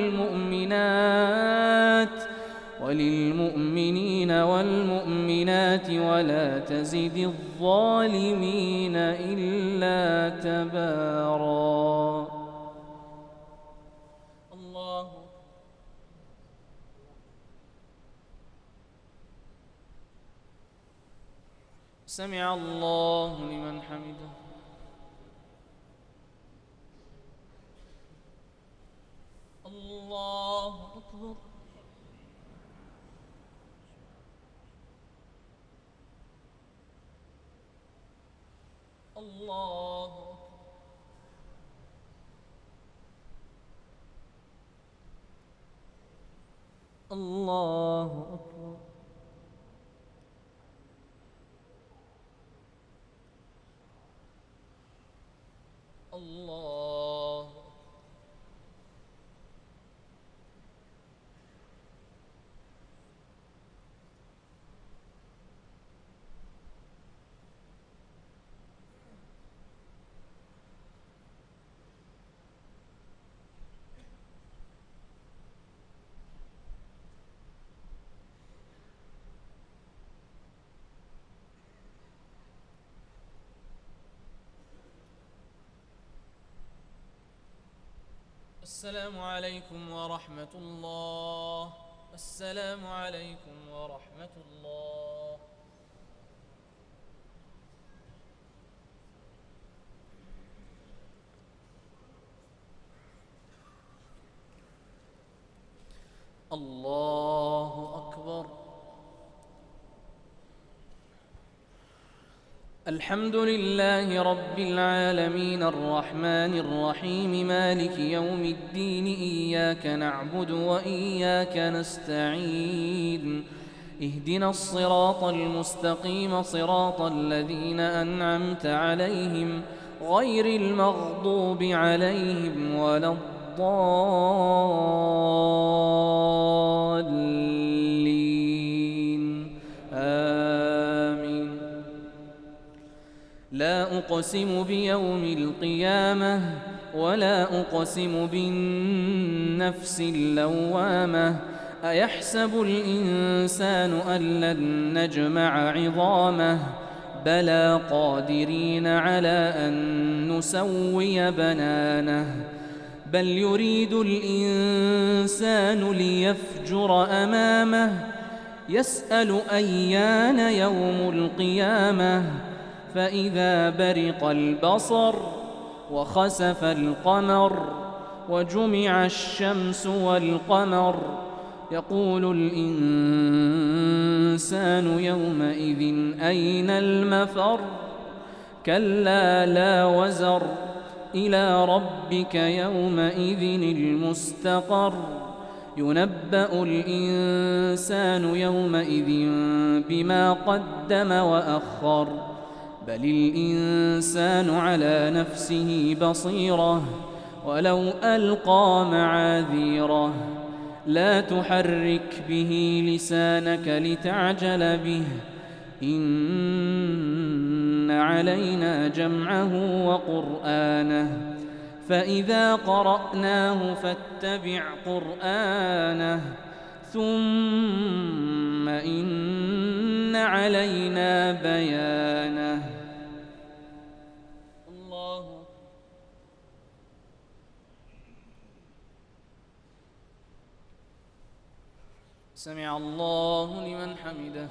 والمؤمنات وللمؤمنين والمؤمنات ولا تزد الظالمين إلا تبارا. الله سمع الله لمن حمده. الله أكبر. الله الله أكبر. الله السلام عليكم ورحمة الله. السلام عليكم ورحمة الله. الله أكبر. الحمد لله رب العالمين الرحمن الرحيم مالك يوم الدين إياك نعبد وإياك نستعين اهدنا الصراط المستقيم صراط الذين أنعمت عليهم غير المغضوب عليهم ولا الضالين آمين. لا أقسم بيوم القيامة ولا أقسم بالنفس اللوامة أيحسب الإنسان أن لن نجمع عظامه بلى قادرين على أن نسوي بنانه بل يريد الإنسان ليفجر أمامه يسأل أيان يوم القيامة فإذا برق البصر وخسف القمر وجمع الشمس والقمر يقول الإنسان يومئذ أين المفر كلا لا وزر إلى ربك يومئذ المستقر ينبأ الإنسان يومئذ بما قدم وأخر بل الإنسان على نفسه بصيرة ولو ألقى معاذيره لا تحرك به لسانك لتعجل به إن علينا جمعه وقرآنه فإذا قرأناه فاتبع قرآنه ثم إن علينا بيانه. الله سمع الله لمن حمده.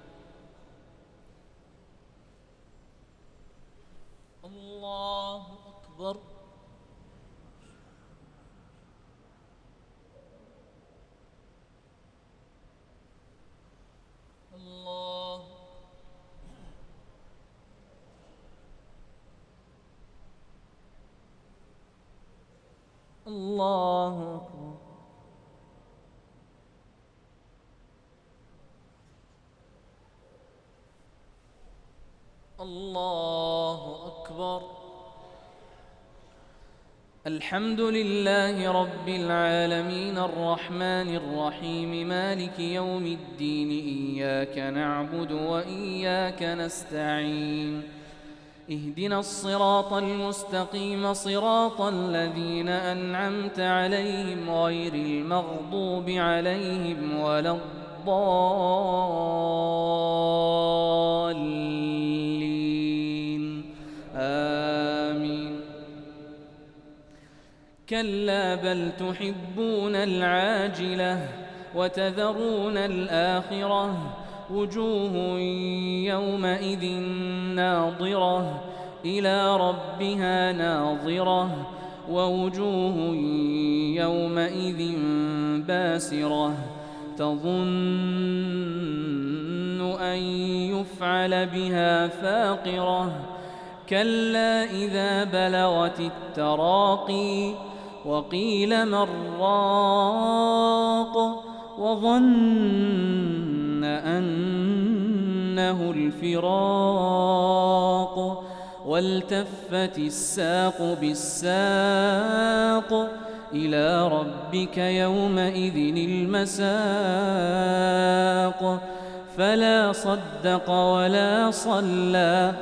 الله أكبر. الله الله أكبر. الله أكبر. الحمد لله رب العالمين الرحمن الرحيم مالك يوم الدين إياك نعبد وإياك نستعين اهدنا الصراط المستقيم صراط الذين أنعمت عليهم غير المغضوب عليهم ولا الضالين آمين. كلا بل تحبون العاجلة وتذرون الآخرة وجوه يومئذ ناظرة إلى ربها ناظرة ووجوه يومئذ باسرة تظن أن يفعل بها فاقرة كلا إذا بلغت التراقي وقيل من راق وظن أنه الفراق والتفت الساق بالساق إلى ربك يومئذ المساق فلا صدق ولا صلى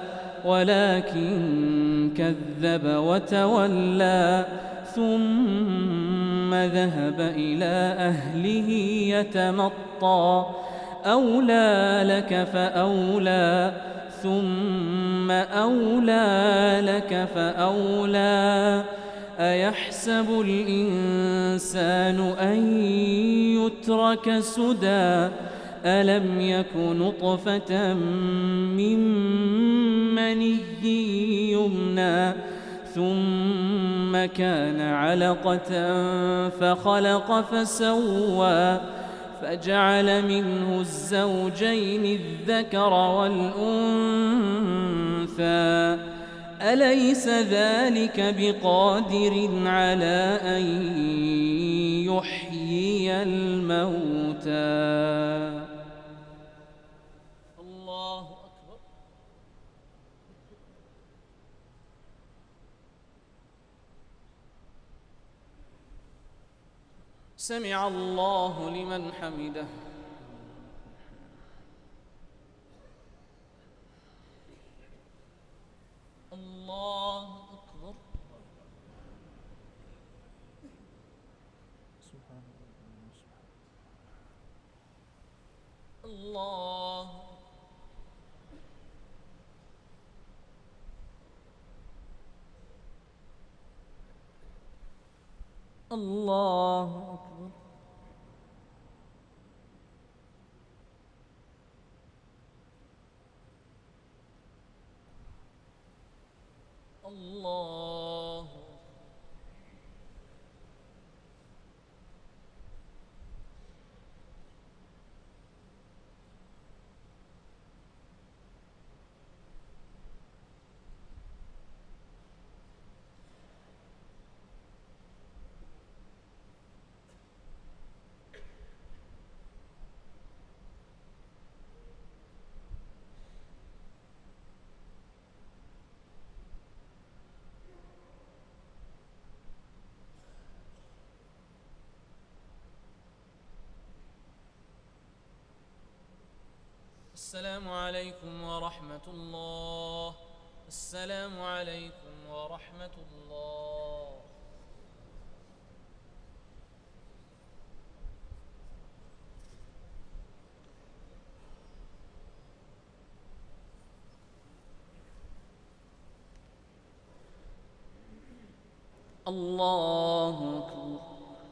ولكن كذب وتولى ثم ذهب إلى أهله يتمطى أولى لك فأولى ثم أولى لك فأولى أيحسب الإنسان أن يترك سدى ألم يك نطفة من مني يمنى ثم كان علقة فخلق فسوى فجعل منه الزوجين الذكر والأنثى أليس ذلك بقادر على أن يحيي الموتى؟ الله أكبر. سمع الله لمن حمده. الله أكبر. الله الله أكبر. الله السلام عليكم ورحمة الله. السلام عليكم ورحمة الله. الله أكبر.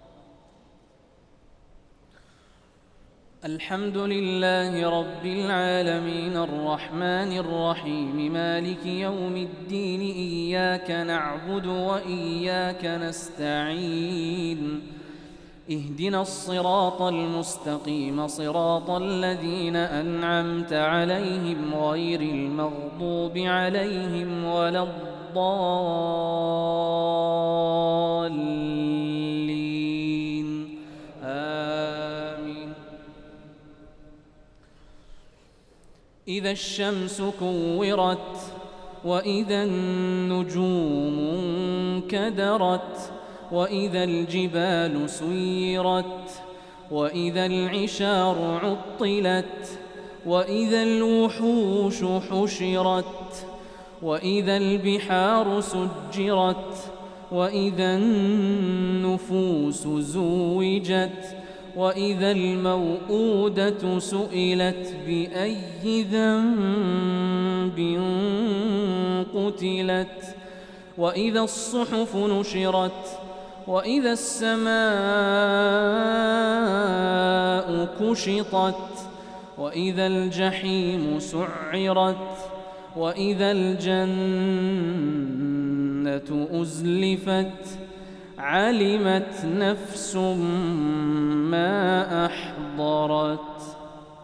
الحمد لله رب العالمين الرحمن الرحيم مالك يوم الدين إياك نعبد وإياك نستعين اهدنا الصراط المستقيم صراط الذين أنعمت عليهم غير المغضوب عليهم ولا الضالين آمين. إذا الشمس كورت وإذا النجوم انكدرت وإذا الجبال سيرت وإذا العشار عطلت وإذا الوحوش حشرت وإذا البحار سجرت وإذا النفوس زوجت وإذا الموءودة سئلت بأي ذنب قتلت وإذا الصحف نشرت وإذا السماء كشطت وإذا الجحيم سعرت وإذا الجنة أزلفت علمت نفس ما أحضرت.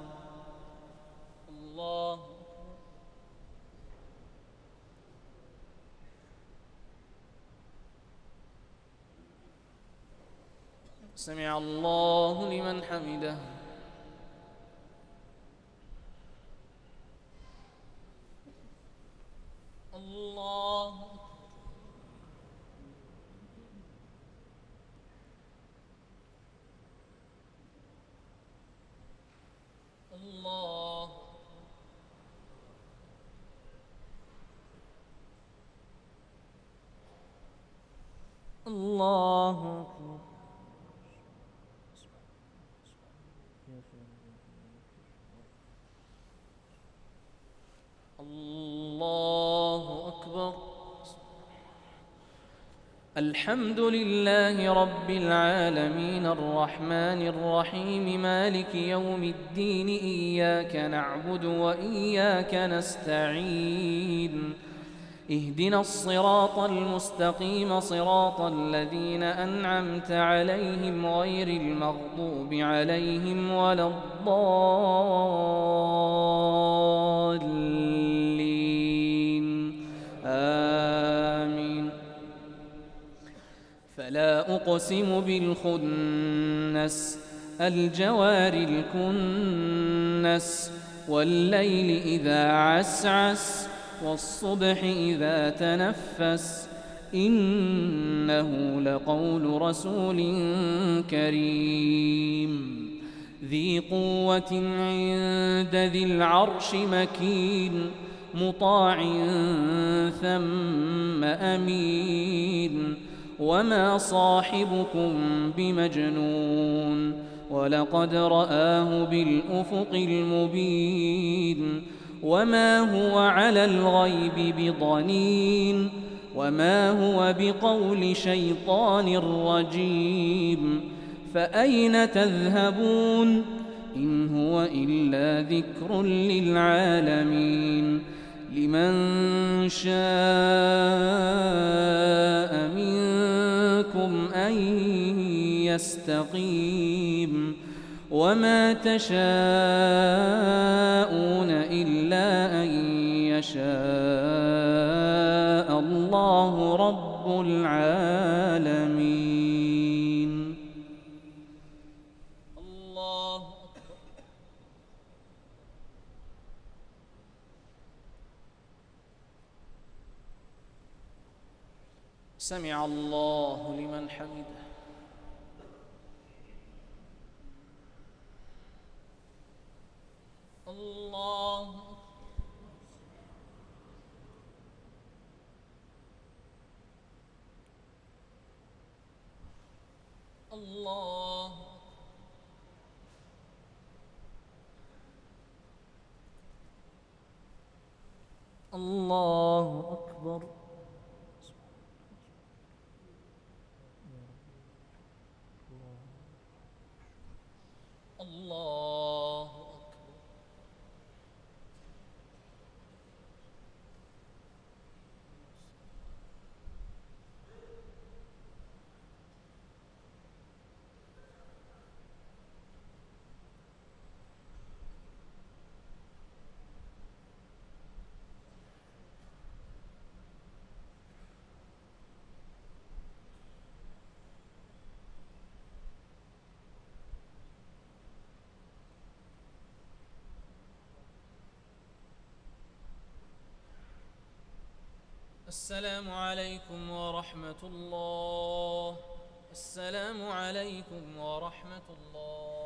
الله سمع الله لمن حمده. الله الله الله أكبر. الله أكبر. الحمد لله رب العالمين الرحمن الرحيم مالك يوم الدين إياك نعبد وإياك نستعين اهدنا الصراط المستقيم صراط الذين أنعمت عليهم غير المغضوب عليهم ولا الضالين آمين. فلا أقسم بالخنس الجوار الكنس والليل إذا عسعس والصبح إذا تنفس إنه لقول رسول كريم ذي قوة عند ذي العرش مكين مطاع ثم أمين وما صاحبكم بمجنون ولقد رآه بالأفق المبين وما هو على الغيب بضنين وما هو بقول شيطان رجيم فأين تذهبون إن هو إلا ذكر للعالمين لمن شاء منكم أن يستقيم وما تشاءون إلا أن يشاء الله رب العالمين. الله أكبر. سمع الله لمن حمده. الله الله الله أكبر. السلام عليكم ورحمة الله. السلام عليكم ورحمة الله.